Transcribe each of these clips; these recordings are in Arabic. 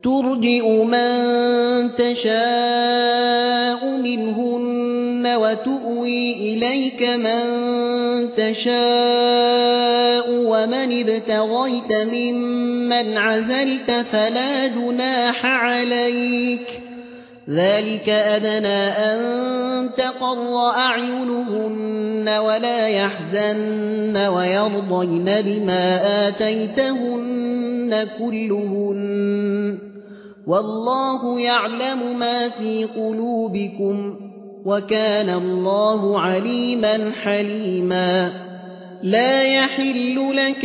ترجئ من تشاء منهن وتؤوي إليك من تشاء ومن ابتغيت ممن عزلت فلا جناح عليك ذلك أدنى أن تقر أعينهن ولا يحزن ويرضين بما آتيتهن كلهن والله يعلم ما في قلوبكم وكان الله عليما حليما لا يحل لك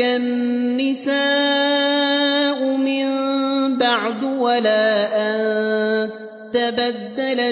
النساء من بعد ولا أن تبدل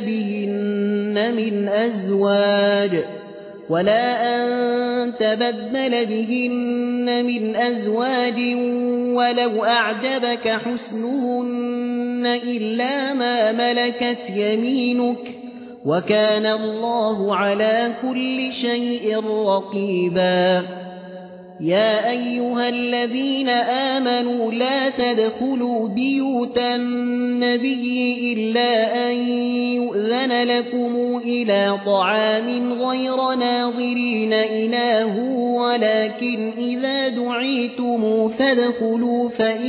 بهن من أزواج ولو أعجبك حسنهن إلا ما ملكت يمينك وكان الله على كل شيء رقيبا يا أيها الذين آمنوا لا تدخلوا بيوت النبي إلا أن يؤذن لكم إلى طعام غير ناظرين إناه ولكن إذا دعيتم فادخلوا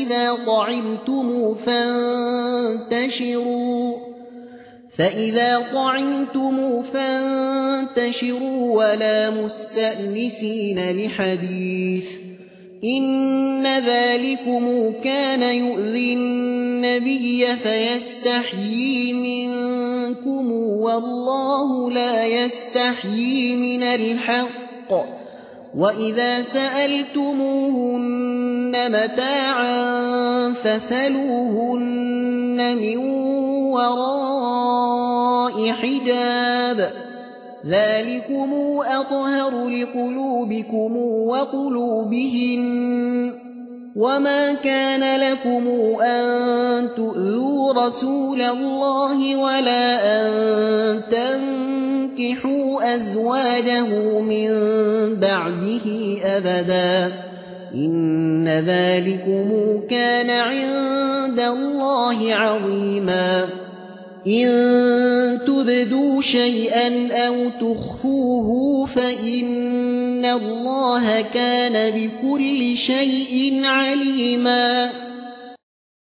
فإذا طعمتم فانتشروا ولا مستأنسين لحديث إن ذلكم كان يؤذي النبي فيستحيي منكم والله لا يستحيي من الحق وإذا سألتموهن متاعا فاسألوهن من وراء حجاب ذلكم أطهر لقلوبكم وقلوبهن وما كان لكم أن تؤذوا رسول الله ولا أن تنكحوا أزواجه من بعده أبدا إن ذلكم كان عند الله عظيما إن تبدوا شيئا أو تخفوه فإن الله كان بكل شيء عليما